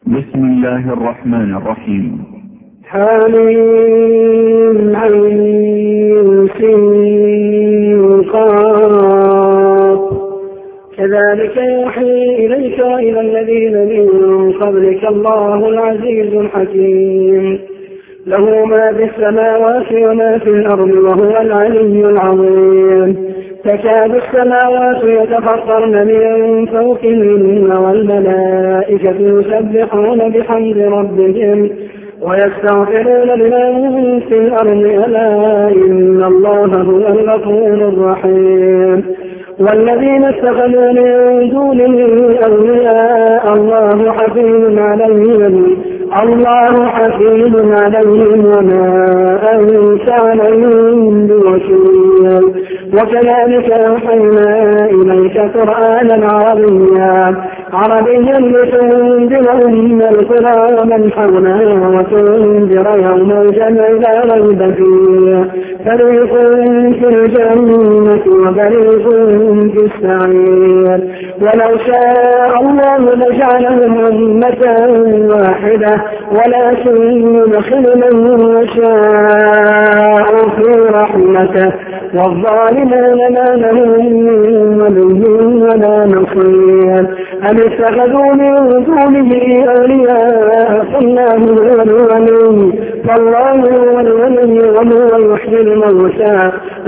بسم الله الرحمن الرحيم. حميم عين سين قاف كذلك يوحي إليك وإلى الذين من قبلك الله العزيز الحكيم له ما في السماوات وما في الأرض وهو العلي العظيم تكاد السماوات يتفطرن من فوقهن والملائكة يسبحون بحمد ربهم ويستغفرون لمن في الأرض ألا إن الله هو الغفور الرحيم والذين اتخذوا من دونه أولياء الله حفيظ عليهم وما أنت عليهم بوكيل وكذلك أوحينا إليك قرآنا عربيا لتنذر أم القرى ومن حولها وتنذر يوم الجمع لا ريب فيه فريق في الجنة وفريق في السعير ولو شاء الله لجعلهم أمة واحدة ولكن يدخل من يشاء في رحمته والظالمين ما لهم من ولي ولا نصير أم اتخذوا من دونه أولياء فالله هو الولي وهو يحيي الموتى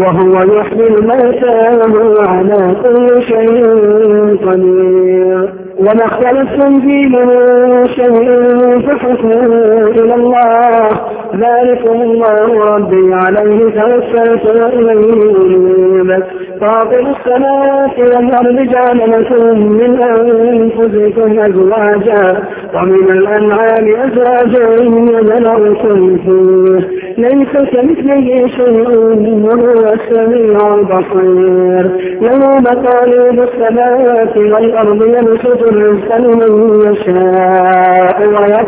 وهو على كل شيء قدير وما اختلفتم فيه من شيء فحكمه إلى الله ذلكم الله ربي عليه توكلت وإليه أنيب فاطر السماوات والأرض جعل لكم من أنفسكم أزواجا ومن الأنعام أزواجا يذرأكم فيه ليس كمثله شيء وهو السميع البصير له مقاليد السماوات والأرض يبسط الرزق لمن يشاء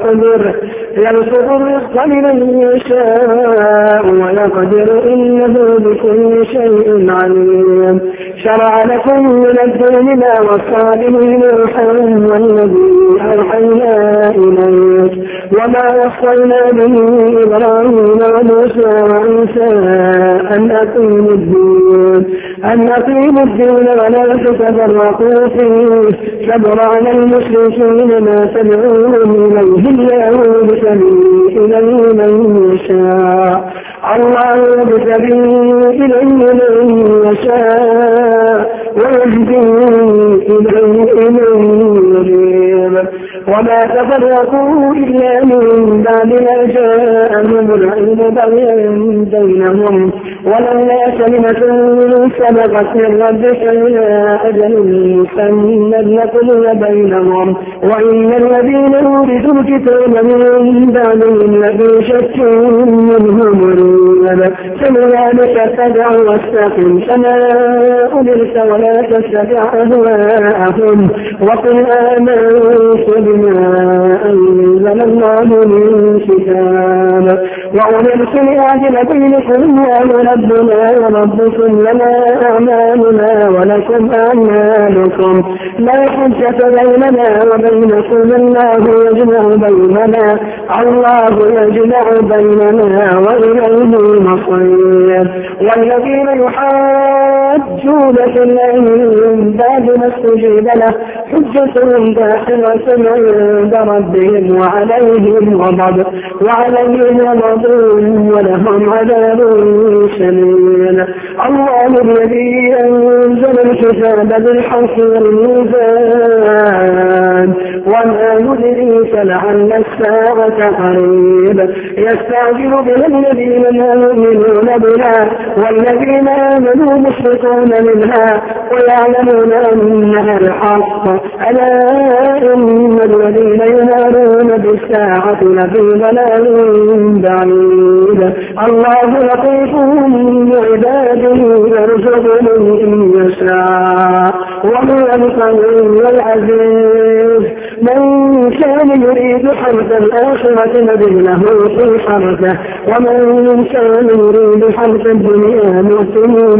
ويقدر إنه بكل شيء عليم شرع لكم من الدين ما وصى به نوحا والذي أوحينا إليك وما وصينا به إبراهيم وموسى وعيسى أن أقيموا الدين ولا تتفرقوا فيه كبر على المشركين ما تدعوهم إليه الله إليه من يشاء الله يبتغي إليه من يشاء ويهدي إليه من يريد وما تفرقوا إلا من بعد ما جاءهم العلم بغيا بينهم ولولا كلمة سبقت من ربك إلى أجل مسمى لقضي بينهم وإن الذين أورثوا الكتاب من بعدهم لفي شك منه مريب فلذلك فادع واستقم كما أمرت ولا تتبع أهواءهم وقل آمنت بما أنزل الله من كتاب وأمرت لأعدل بينكم الله ربنا وربكم لنا أعمالنا ولكم أعمالكم لا حجة بيننا وبينكم الله يجمع بيننا وإليه المصير والذين يحاجون في الله من بعد ما استجيب له حجتهم داخلة عند ربهم وعليهم غضب ولهم عذاب شديد الله الذي أنزل الكتاب بالحق والميزان وما يدريك لعل الساعة قريب يستعجل بها الذين لا يؤمنون بها والذين آمنوا مشركون منها ويعلمون أنها الحق ألا إن الذين ينادون بالساعة لفي ضلال بعيد الله لطيف بعباده يرزق من يشاء وهو القوي العزيز من كان كان يريد حرث الآخرة نزل له في حرثه ومن كان يريد حرث الدنيا نؤتيه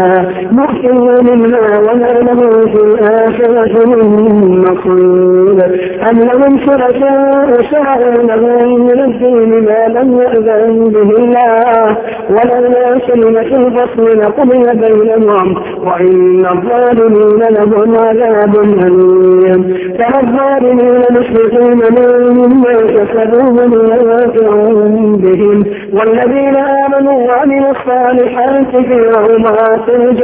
منها وما له في الآخرة من نصيب أم لهم شركاء شرعوا لهم من الدين ما لم يأذن به الله ولولا كلمة الفصل لقضي بينهم وإن الظالمين لهم عذاب أليم ترى الظالمين مشركين مما كسبوا واقع بهم والذين آمنوا وعملوا الصالحات في روضات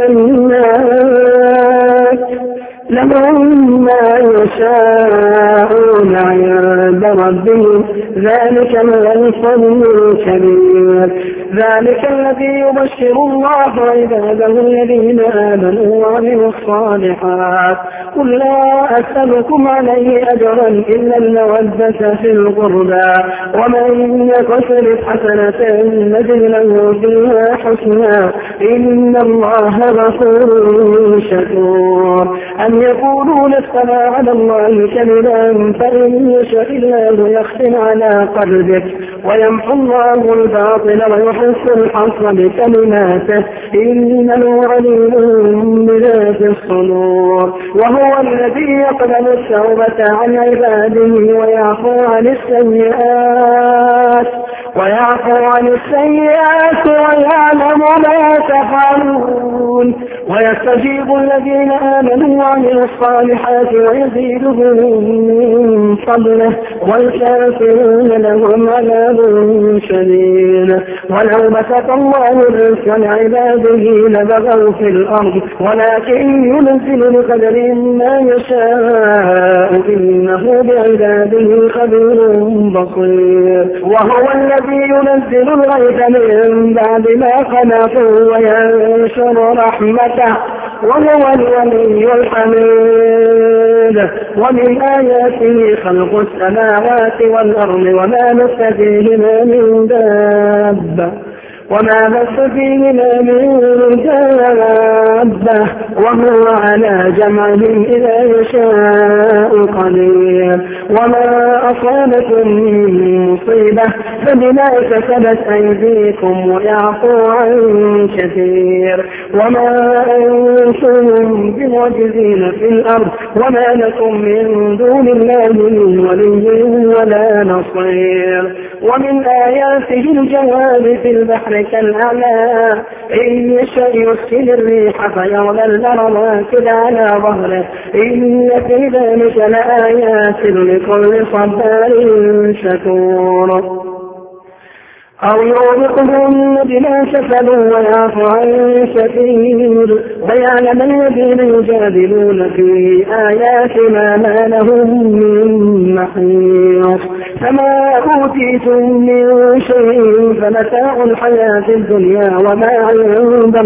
الجنات لهم ما يشاءون عند ربهم ذلك هو الفضل الكبير ذلك الذي يبشر الله عباده الذين آمنوا وعملوا الصالحات قل لا أسألكم عليه أجرا إلا المودة في القربى ومن يقترف حسنة نجد له فيها حسنا إن الله غفور شكور أم يقولون افترى على الله كذبا فإن يشاء الله يختم على قلبك ويمحو الله الباطل ويحس الحق بكلماته إنه عليم بذات الصدور وهو الذي يقبل التوبة عن عباده ويعفو عن السيئات ويعلم ما تفعلون ويستجيب الذين آمنوا وعملوا الصالحات ويزيدهم من فضله والكافرون لهم عذاب شديد ولو بسط الله الرزق لعباده لبغوا في الأرض ولكن ينزل بقدر ما يشاء إنه بعباده خبير بصير وهو الذي ينزل الغيث من بعد ما قنطوا وينشر رحمته وهو الولي الحميد ومن آياته خلق السماوات والأرض وما بث فيهما من دابة وهو على جمعهم إذا يشاء قدير وما أصابكم من مصيبة فبما كسبت أيديكم ويعفو عن كثير وما أنتم بمعجزين في الأرض وما لكم من دون الله من ولي ولا نصير ومن آياته الجواب في البحر كالأعلى إن يشاء يسكن الريح فيظللن رواكد على ظهره إن في ذلك لآيات لكل صبار شكور أو يوبقهم بما كسبوا ويعفو عن كثير ويعلم الذين يجادلون في آياتنا ما لهم من محيص فما أوتيتم من شيء فمتاع الحياة الدنيا وما عند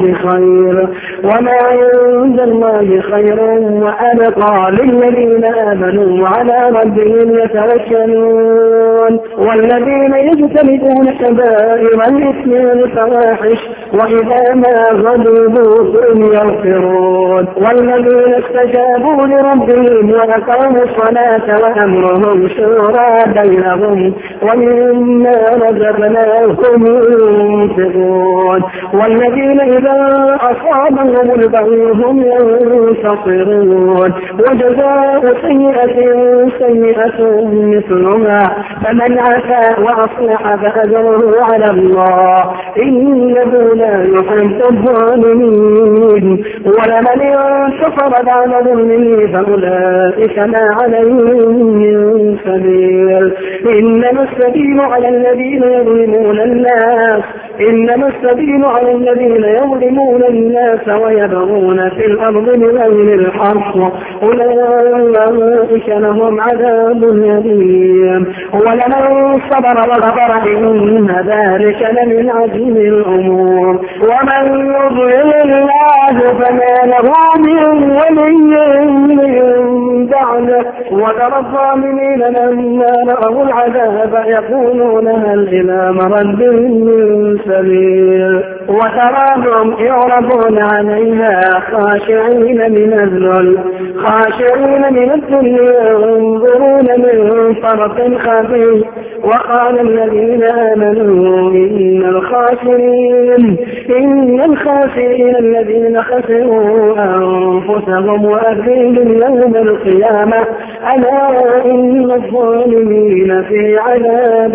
الله خير وأبقى للذين آمنوا وعلى ربهم يتوكلون والذين يجتنبون كبائر الإثم والفواحش وإذا ما غضبوا هم يغفرون والذين استجابوا لربهم وأقاموا الصلاة وأمرهم شورى بينهم ومما رزقناهم ينفقون والذين إذا أصابهم البغي هم ينتصرون وجزاء سيئة مثلها فمن عفا وأصلح فأجره على الله إنه لا يحب الظالمين ولمن انتصر بعد ظلمه فأولئك ما عليهم من سبيل إنما السبيل على الذين يظلمون الناس ويبغون في الأرض بغير الحق أولئك لهم عذاب أليم ولمن صبر وغفر إن ذلك لمن عزم الأمور ومن يضلل الله فما له من ولي من بعده وترى الظالمين لما رأوا العذاب يقولون هل إلى مرد من سبيل وتراهم يعرضون عليها خاشعين من الذل ينظرون من طرف خفي. وقال الذين آمنوا إن الخاسرين الذين خسروا أنفسهم وأهليهم يوم القيامة ألا إن الظالمين في عذاب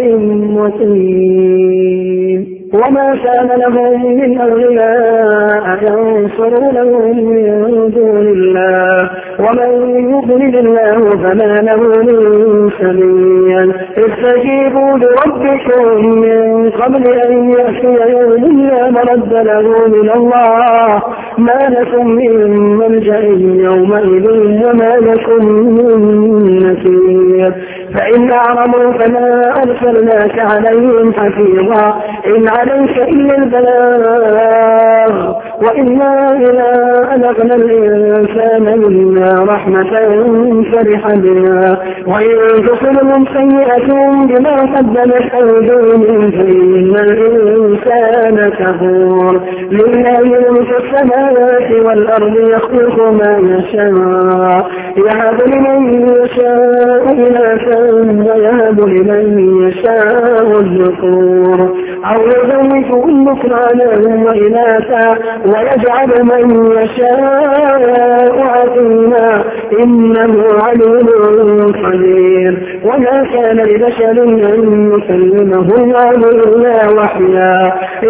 مهين. وما كان لهم من أولياء ينصرونهم من دون الله ومن يضلل الله فما له من سبيل. استجيبوا لربكم من قبل أن يأتي يوم لا مرد له من الله ما لكم من ملجأ يومئذ وما لكم من نكير. فإن أعرضوا فما أرسلناك عليهم حفيظا إن عليك إلا البلاغ وإنا إذا أذقنا الإنسان منا رحمة فرح بها وإن تصبهم سيئة بما قدمت أيديهم فإن الإنسان كفور. لله ملك السماوات والأرض يخلق ما يشاء يهب لمن يشاء إناثا ويهب لمن يشاء الذكور أو يزوجهم ذكرانا وإناثا ويجعل من يشاء عقيما إنه عليم قدير. وما كان لبشر أن يكلمه الله إلا وحيا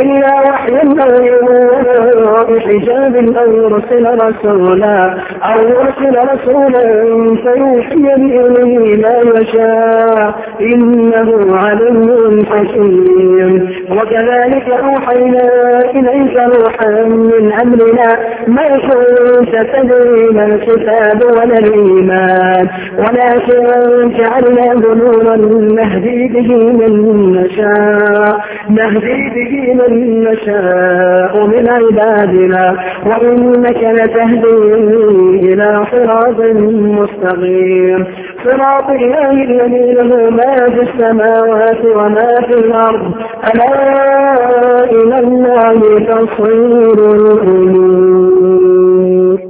أو حجاب أو يرسل رسولا فيوحي بإذنه ما يشاء إنه عليم حكيم. وكذلك أوحينا إليك روحا من أمرنا ما كنت تدري ما الكتاب ولا الإيمان ولكن جعلناه نورا نهدي به من نشاء من عبادنا وإنك لتهدي إلى صراط مستقيم. صراط الله الذي له ما في السماوات وما في الأرض ألا إلى الله تصير الأمور.